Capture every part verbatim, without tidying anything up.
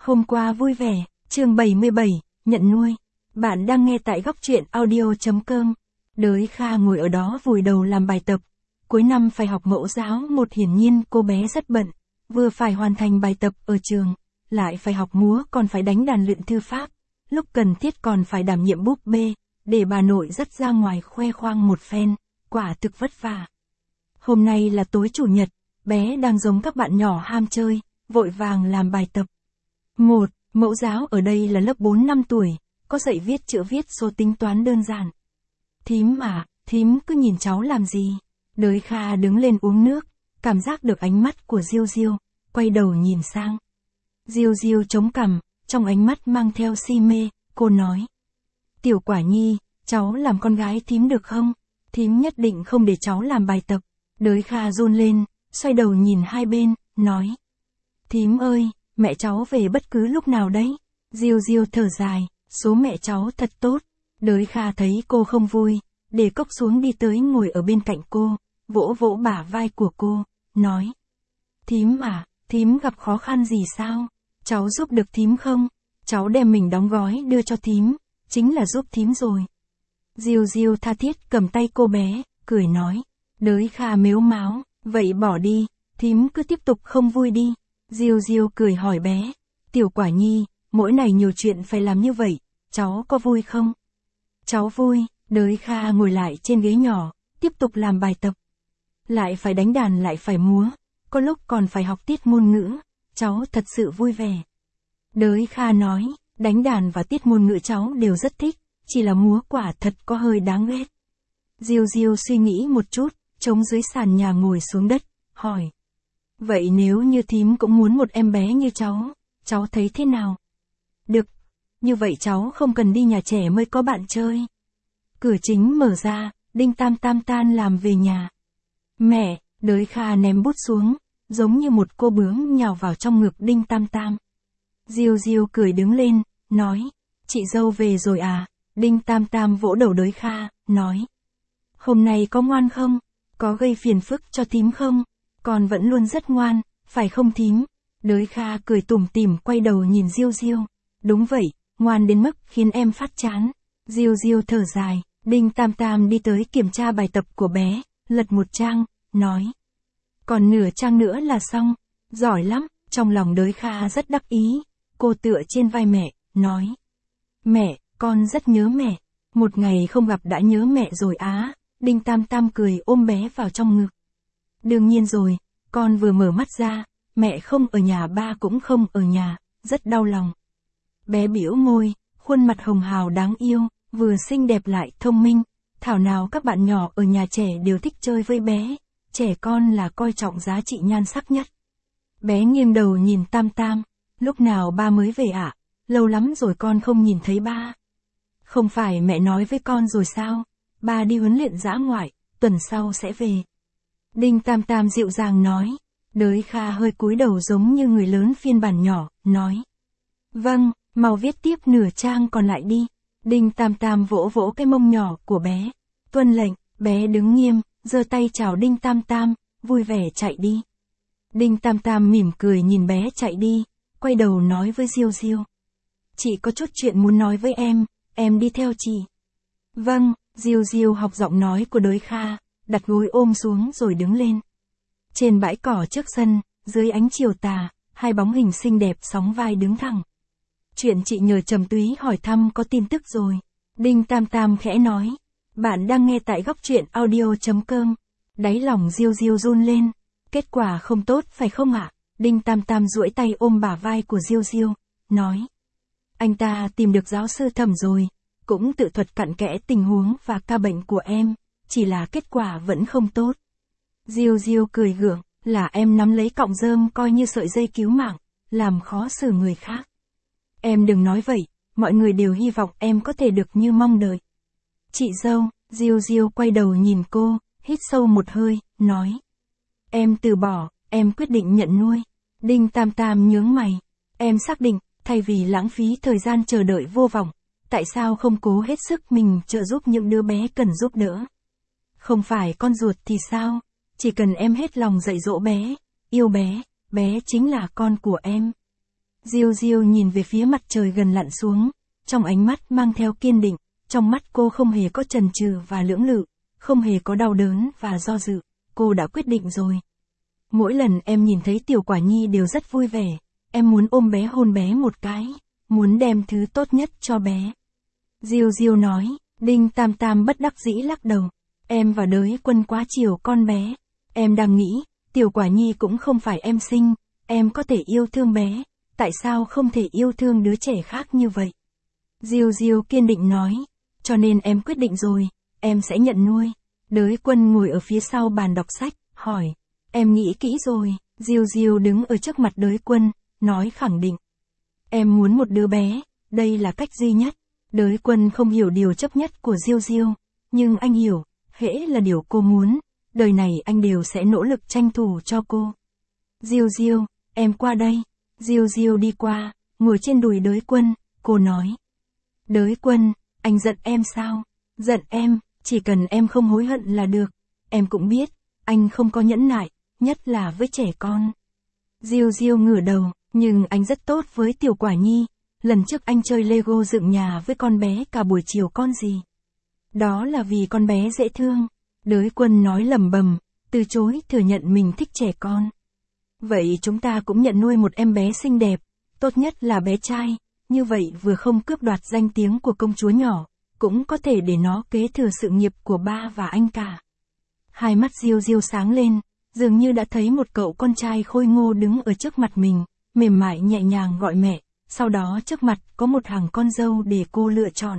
Hôm qua vui vẻ, chương bảy mươi bảy, nhận nuôi. Bạn đang nghe tại góc truyện audio.com. Đới Kha ngồi ở đó vùi đầu làm bài tập. Cuối năm phải học mẫu giáo một, hiển nhiên cô bé rất bận. Vừa phải hoàn thành bài tập ở trường, lại phải học múa, còn phải đánh đàn luyện thư pháp. Lúc cần thiết còn phải đảm nhiệm búp bê, để bà nội dắt ra ngoài khoe khoang một phen, quả thực vất vả. Hôm nay là tối chủ nhật, bé đang giống các bạn nhỏ ham chơi, vội vàng làm bài tập. Một, mẫu giáo ở đây là lớp bốn năm tuổi, có dạy viết chữ viết số tính toán đơn giản. Thím à, thím cứ nhìn cháu làm gì? Đới Kha đứng lên uống nước, cảm giác được ánh mắt của Diêu Diêu, quay đầu nhìn sang. Diêu Diêu chống cằm, trong ánh mắt mang theo si mê, cô nói. Tiểu Quả Nhi, cháu làm con gái thím được không? Thím nhất định không để cháu làm bài tập. Đới Kha run lên, xoay đầu nhìn hai bên, nói. Thím ơi, mẹ cháu về bất cứ lúc nào đấy. Diêu Diêu thở dài, số mẹ cháu thật tốt. Đới Kha thấy cô không vui, để cốc xuống đi tới ngồi ở bên cạnh cô, vỗ vỗ bả vai của cô, nói. Thím à, thím gặp khó khăn gì sao? Cháu giúp được thím không? Cháu đem mình đóng gói đưa cho thím, chính là giúp thím rồi. Diêu Diêu tha thiết cầm tay cô bé, cười nói. Đới Kha mếu máo, vậy bỏ đi, thím cứ tiếp tục không vui đi. Diêu Diêu cười hỏi bé. Tiểu Quả Nhi, mỗi ngày nhiều chuyện phải làm như vậy, cháu có vui không? Cháu vui. Đới Kha ngồi lại trên ghế nhỏ, tiếp tục làm bài tập. Lại phải đánh đàn lại phải múa, có lúc còn phải học tiết ngôn ngữ, cháu thật sự vui vẻ. Đới Kha nói, đánh đàn và tiết ngôn ngữ cháu đều rất thích, chỉ là múa quả thật có hơi đáng ghét. Diêu Diêu suy nghĩ một chút, chống dưới sàn nhà ngồi xuống đất, hỏi. Vậy nếu như thím cũng muốn một em bé như cháu, cháu thấy thế nào? Được, như vậy cháu không cần đi nhà trẻ mới có bạn chơi. Cửa chính mở ra, Đinh Tam Tam tan làm về nhà. Mẹ, Đới Kha ném bút xuống, giống như một cô bướm nhào vào trong ngực Đinh Tam Tam. Diêu Diêu cười đứng lên, nói, chị dâu về rồi à? Đinh Tam Tam vỗ đầu Đới Kha, nói. Hôm nay có ngoan không? Có gây phiền phức cho thím không? Con vẫn luôn rất ngoan, phải không thím? Đới Kha cười tủm tỉm quay đầu nhìn Diêu Diêu. Đúng vậy, ngoan đến mức khiến em phát chán. Diêu Diêu thở dài, Đinh Tam Tam đi tới kiểm tra bài tập của bé, lật một trang, nói. Còn nửa trang nữa là xong, giỏi lắm, trong lòng Đới Kha rất đắc ý, cô tựa trên vai mẹ, nói. Mẹ, con rất nhớ mẹ, một ngày không gặp đã nhớ mẹ rồi á. Đinh Tam Tam cười ôm bé vào trong ngực. Đương nhiên rồi, con vừa mở mắt ra, mẹ không ở nhà ba cũng không ở nhà, rất đau lòng. Bé bĩu môi, khuôn mặt hồng hào đáng yêu, vừa xinh đẹp lại thông minh, thảo nào các bạn nhỏ ở nhà trẻ đều thích chơi với bé, trẻ con là coi trọng giá trị nhan sắc nhất. Bé nghiêng đầu nhìn Tam Tam, lúc nào ba mới về ạ? À? Lâu lắm rồi con không nhìn thấy ba. Không phải mẹ nói với con rồi sao? Ba đi huấn luyện dã ngoại, tuần sau sẽ về. Đinh Tam Tam dịu dàng nói. Đới Kha hơi cúi đầu giống như người lớn phiên bản nhỏ, nói. Vâng, mau viết tiếp nửa trang còn lại đi. Đinh Tam Tam vỗ vỗ cái mông nhỏ của bé. Tuân lệnh, bé đứng nghiêm, giơ tay chào Đinh Tam Tam, vui vẻ chạy đi. Đinh Tam Tam mỉm cười nhìn bé chạy đi, quay đầu nói với Diêu Diêu. Chị có chút chuyện muốn nói với em, em đi theo chị. Vâng, Diêu Diêu học giọng nói của Đới Kha, đặt gối ôm xuống rồi đứng lên. Trên bãi cỏ trước sân, dưới ánh chiều tà, hai bóng hình xinh đẹp sóng vai đứng thẳng. Chuyện chị nhờ Trầm Túy hỏi thăm có tin tức rồi. Đinh Tam Tam khẽ nói. Bạn đang nghe tại góc truyện audio.com. Đáy lòng Diêu Diêu run lên. Kết quả không tốt phải không ạ? Đinh Tam Tam duỗi tay ôm bả vai của Diêu Diêu, nói. Anh ta tìm được giáo sư Thẩm rồi, cũng tự thuật cặn kẽ tình huống và ca bệnh của em, chỉ là kết quả vẫn không tốt. Diêu Diêu cười gượng, là em nắm lấy cọng rơm coi như sợi dây cứu mạng, làm khó xử người khác. Em đừng nói vậy, mọi người đều hy vọng em có thể được như mong đợi. Chị dâu, Diêu Diêu quay đầu nhìn cô, hít sâu một hơi, nói. Em từ bỏ, em quyết định nhận nuôi. Đinh Tam Tam nhướng mày. Em xác định, thay vì lãng phí thời gian chờ đợi vô vọng, tại sao không cố hết sức mình trợ giúp những đứa bé cần giúp đỡ? Không phải con ruột thì sao? Chỉ cần em hết lòng dạy dỗ bé, yêu bé, bé chính là con của em. Diêu Diêu nhìn về phía mặt trời gần lặn xuống, trong ánh mắt mang theo kiên định, trong mắt cô không hề có chần chừ và lưỡng lự, không hề có đau đớn và do dự, cô đã quyết định rồi. Mỗi lần em nhìn thấy Tiểu Quả Nhi đều rất vui vẻ, em muốn ôm bé hôn bé một cái, muốn đem thứ tốt nhất cho bé. Diêu Diêu nói, Đinh Tam Tam bất đắc dĩ lắc đầu, em và Đới Quân quá chiều con bé, em đang nghĩ, Tiểu Quả Nhi cũng không phải em sinh, em có thể yêu thương bé, tại sao không thể yêu thương đứa trẻ khác như vậy? Diêu Diêu kiên định nói, cho nên em quyết định rồi, em sẽ nhận nuôi. Đới Quân ngồi ở phía sau bàn đọc sách, hỏi, em nghĩ kỹ rồi. Diêu Diêu đứng ở trước mặt Đới Quân, nói khẳng định. Em muốn một đứa bé, đây là cách duy nhất. Đới Quân không hiểu điều chấp nhất của Diêu Diêu, nhưng anh hiểu, hễ là điều cô muốn, đời này anh đều sẽ nỗ lực tranh thủ cho cô. Diêu Diêu, em qua đây. Diêu Diêu đi qua, ngồi trên đùi Đới Quân, cô nói. Đới Quân, anh giận em sao? Giận em, chỉ cần em không hối hận là được. Em cũng biết, anh không có nhẫn nại, nhất là với trẻ con. Diêu Diêu ngửa đầu, nhưng anh rất tốt với Tiểu Quả Nhi. Lần trước anh chơi Lego dựng nhà với con bé cả buổi chiều con gì. Đó là vì con bé dễ thương. Đới Quân nói lẩm bẩm, từ chối thừa nhận mình thích trẻ con. Vậy chúng ta cũng nhận nuôi một em bé xinh đẹp, tốt nhất là bé trai, như vậy vừa không cướp đoạt danh tiếng của công chúa nhỏ, cũng có thể để nó kế thừa sự nghiệp của ba và anh cả. Hai mắt Diêu Diêu sáng lên, dường như đã thấy một cậu con trai khôi ngô đứng ở trước mặt mình, mềm mại nhẹ nhàng gọi mẹ, sau đó trước mặt có một hàng con dâu để cô lựa chọn.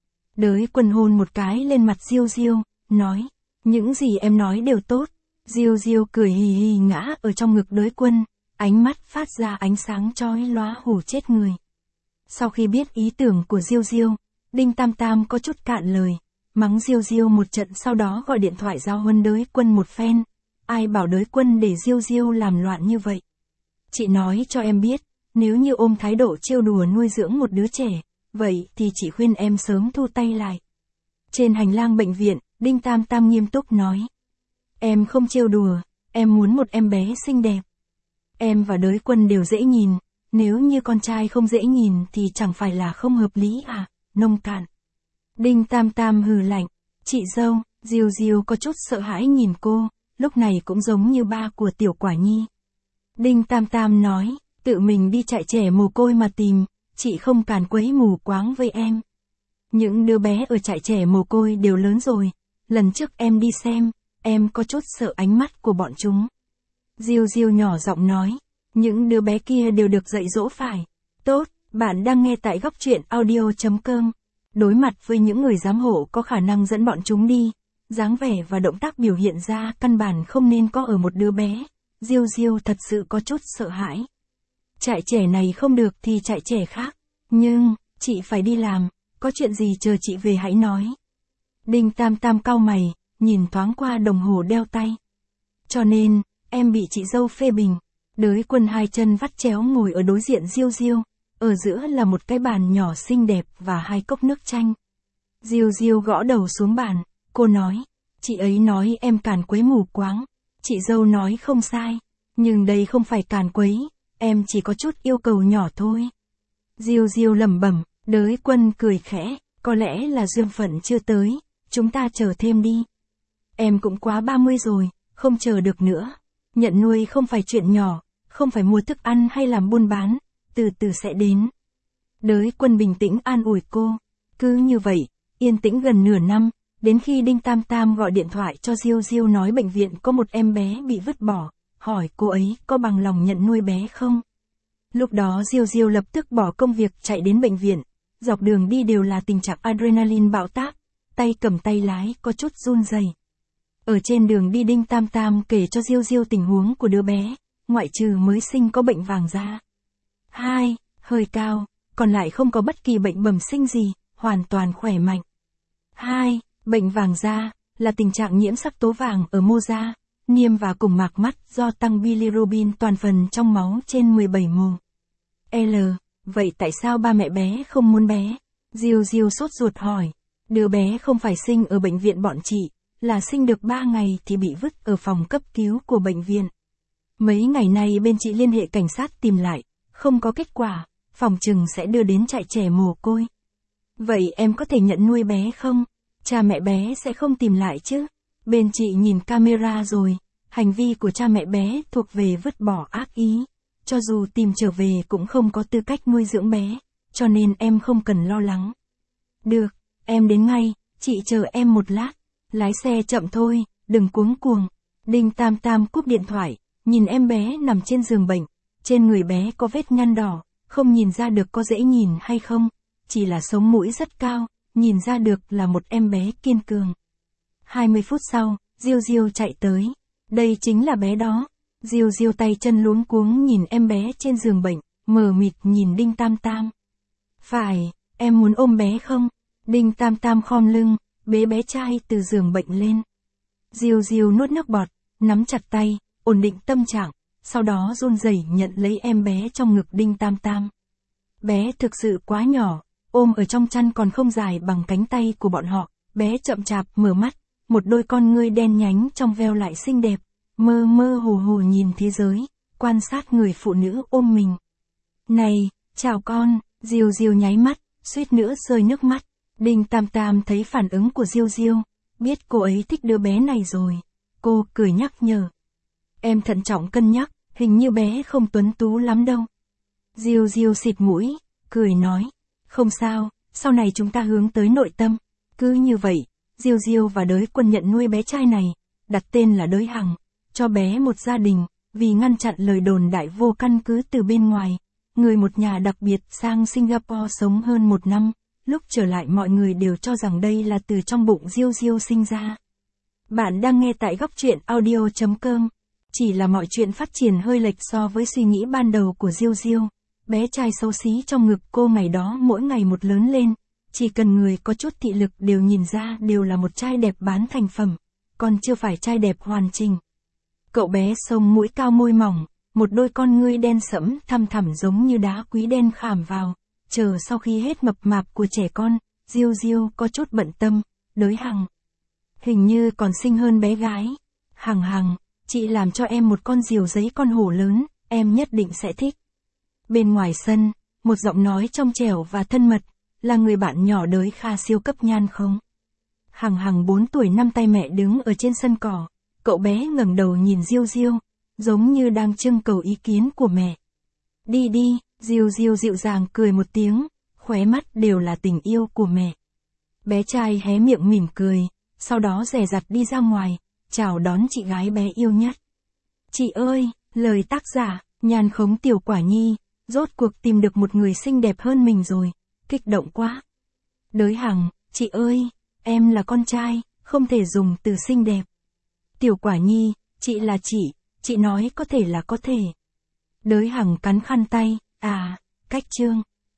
Đới Quân hôn một cái lên mặt Diêu Diêu, nói, những gì em nói đều tốt. Diêu Diêu cười hì hì ngã ở trong ngực Đới Quân, ánh mắt phát ra ánh sáng chói lóa hù chết người. Sau khi biết ý tưởng của Diêu Diêu, Đinh Tam Tam có chút cạn lời, mắng Diêu Diêu một trận, sau đó gọi điện thoại giao huấn Đới Quân một phen. Ai bảo Đới Quân để Diêu Diêu làm loạn như vậy? Chị nói cho em biết, nếu như ôm thái độ trêu đùa nuôi dưỡng một đứa trẻ, vậy thì chị khuyên em sớm thu tay lại. Trên hành lang bệnh viện, Đinh Tam Tam nghiêm túc nói. Em không trêu đùa, em muốn một em bé xinh đẹp. Em và Đới Quân đều dễ nhìn, nếu như con trai không dễ nhìn thì chẳng phải là không hợp lý à, nông cạn. Đinh Tam Tam hừ lạnh, chị dâu. Diêu Diêu có chút sợ hãi nhìn cô, lúc này cũng giống như ba của Tiểu Quả Nhi. Đinh Tam Tam nói, tự mình đi trại trẻ mồ côi mà tìm, chị không càn quấy mù quáng với em. Những đứa bé ở trại trẻ mồ côi đều lớn rồi, lần trước em đi xem, em có chút sợ ánh mắt của bọn chúng. Diêu Diêu nhỏ giọng nói, những đứa bé kia đều được dạy dỗ phải. Tốt, bạn đang nghe tại góc truyện audio chấm com. Đối mặt với những người giám hộ có khả năng dẫn bọn chúng đi, dáng vẻ và động tác biểu hiện ra căn bản không nên có ở một đứa bé. Diêu Diêu thật sự có chút sợ hãi. Trại trẻ này không được thì trại trẻ khác, nhưng, chị phải đi làm, có chuyện gì chờ chị về hãy nói. Đinh Tam Tam cau mày, nhìn thoáng qua đồng hồ đeo tay. Cho nên, em bị chị dâu phê bình. Đới Quân hai chân vắt chéo ngồi ở đối diện Diêu Diêu, ở giữa là một cái bàn nhỏ xinh đẹp và hai cốc nước chanh. Diêu Diêu gõ đầu xuống bàn, cô nói, chị ấy nói em càn quấy mù quáng, chị dâu nói không sai, nhưng đây không phải càn quấy, em chỉ có chút yêu cầu nhỏ thôi. Diêu Diêu lẩm bẩm, Đới Quân cười khẽ, có lẽ là duyên phận chưa tới, chúng ta chờ thêm đi. Em cũng quá ba mươi rồi, không chờ được nữa. Nhận nuôi không phải chuyện nhỏ, không phải mua thức ăn hay làm buôn bán, từ từ sẽ đến. Đới Quân bình tĩnh an ủi cô. Cứ như vậy, yên tĩnh gần nửa năm, đến khi Đinh Tam Tam gọi điện thoại cho Diêu Diêu nói bệnh viện có một em bé bị vứt bỏ, hỏi cô ấy có bằng lòng nhận nuôi bé không. Lúc đó Diêu Diêu lập tức bỏ công việc chạy đến bệnh viện, dọc đường đi đều là tình trạng adrenaline bạo táp, tay cầm tay lái có chút run rẩy. Ở trên đường đi Đinh Tam Tam kể cho Diêu Diêu tình huống của đứa bé, ngoại trừ mới sinh có bệnh vàng da hai, hơi cao, còn lại không có bất kỳ bệnh bẩm sinh gì, hoàn toàn khỏe mạnh. hai. Bệnh vàng da là tình trạng nhiễm sắc tố vàng ở mô da, niêm và cùng mạc mắt do tăng bilirubin toàn phần trong máu trên mười bảy mô. L. Vậy tại sao ba mẹ bé không muốn bé? Diêu Diêu sốt ruột hỏi. Đứa bé không phải sinh ở bệnh viện bọn chị, là sinh được ba ngày thì bị vứt ở phòng cấp cứu của bệnh viện. Mấy ngày nay bên chị liên hệ cảnh sát tìm lại, không có kết quả, phòng chừng sẽ đưa đến trại trẻ mồ côi. Vậy em có thể nhận nuôi bé không? Cha mẹ bé sẽ không tìm lại chứ? Bên chị nhìn camera rồi, hành vi của cha mẹ bé thuộc về vứt bỏ ác ý. Cho dù tìm trở về cũng không có tư cách nuôi dưỡng bé, cho nên em không cần lo lắng. Được, em đến ngay, chị chờ em một lát. Lái xe chậm thôi, đừng cuống cuồng. Đinh Tam Tam cúp điện thoại, nhìn em bé nằm trên giường bệnh. Trên người bé có vết nhăn đỏ, không nhìn ra được có dễ nhìn hay không. Chỉ là sống mũi rất cao, nhìn ra được là một em bé kiên cường. hai mươi phút sau, Diêu Diêu chạy tới. Đây chính là bé đó. Diêu Diêu tay chân luống cuống nhìn em bé trên giường bệnh, mờ mịt nhìn Đinh Tam Tam. Phải, em muốn ôm bé không? Đinh Tam Tam khom lưng, bế bé trai từ giường bệnh lên. Diêu Diêu nuốt nước bọt, nắm chặt tay, ổn định tâm trạng, sau đó run rẩy nhận lấy em bé trong ngực Đinh Tam Tam. Bé thực sự quá nhỏ, ôm ở trong chăn còn không dài bằng cánh tay của bọn họ. Bé chậm chạp mở mắt, một đôi con ngươi đen nhánh trong veo lại xinh đẹp, mơ mơ hồ hồ nhìn thế giới, quan sát người phụ nữ ôm mình. Này, chào con, Diêu Diêu nháy mắt, suýt nữa rơi nước mắt. Đinh Tam Tam thấy phản ứng của Diêu Diêu, biết cô ấy thích đứa bé này rồi. Cô cười nhắc nhở. Em thận trọng cân nhắc, hình như bé không tuấn tú lắm đâu. Diêu Diêu xịt mũi, cười nói. Không sao, sau này chúng ta hướng tới nội tâm. Cứ như vậy, Diêu Diêu và Đới Quân nhận nuôi bé trai này, đặt tên là Đới Hằng, cho bé một gia đình, vì ngăn chặn lời đồn đại vô căn cứ từ bên ngoài. Người một nhà đặc biệt sang Singapore sống hơn một năm, lúc trở lại mọi người đều cho rằng đây là từ trong bụng Diêu Diêu sinh ra. Bạn đang nghe tại góc truyện audio chấm com. Chỉ là mọi chuyện phát triển hơi lệch so với suy nghĩ ban đầu của Diêu Diêu. Bé trai xấu xí trong ngực cô ngày đó mỗi ngày một lớn lên, chỉ cần người có chút thị lực đều nhìn ra đều là một trai đẹp bán thành phẩm, còn chưa phải trai đẹp hoàn chỉnh. Cậu bé sống mũi cao môi mỏng, một đôi con ngươi đen sẫm thăm thẳm giống như đá quý đen khảm vào, chờ sau khi hết mập mạp của trẻ con, Diêu Diêu có chút bận tâm, Đới Hằng. Hình như còn xinh hơn bé gái. Hằng Hằng, chị làm cho em một con diều giấy con hổ lớn, em nhất định sẽ thích. Bên ngoài sân, một giọng nói trong trẻo và thân mật, là người bạn nhỏ Đới Kha siêu cấp nhan không? Hằng Hằng bốn tuổi năm tay mẹ đứng ở trên sân cỏ, cậu bé ngẩng đầu nhìn Diêu Diêu, giống như đang trưng cầu ý kiến của mẹ. Đi đi, Diêu Diêu dịu dàng cười một tiếng, khóe mắt đều là tình yêu của mẹ. Bé trai hé miệng mỉm cười, sau đó dè dặt đi ra ngoài, chào đón chị gái bé yêu nhất. Chị ơi, lời tác giả, Nhan Khống Tiểu Quả Nhi, rốt cuộc tìm được một người xinh đẹp hơn mình rồi, kích động quá. Đới Hằng, chị ơi, em là con trai, không thể dùng từ xinh đẹp. Tiểu Quả Nhi, chị là chị, chị nói có thể là có thể. Đới Hằng cắn khăn tay, à, cách chương.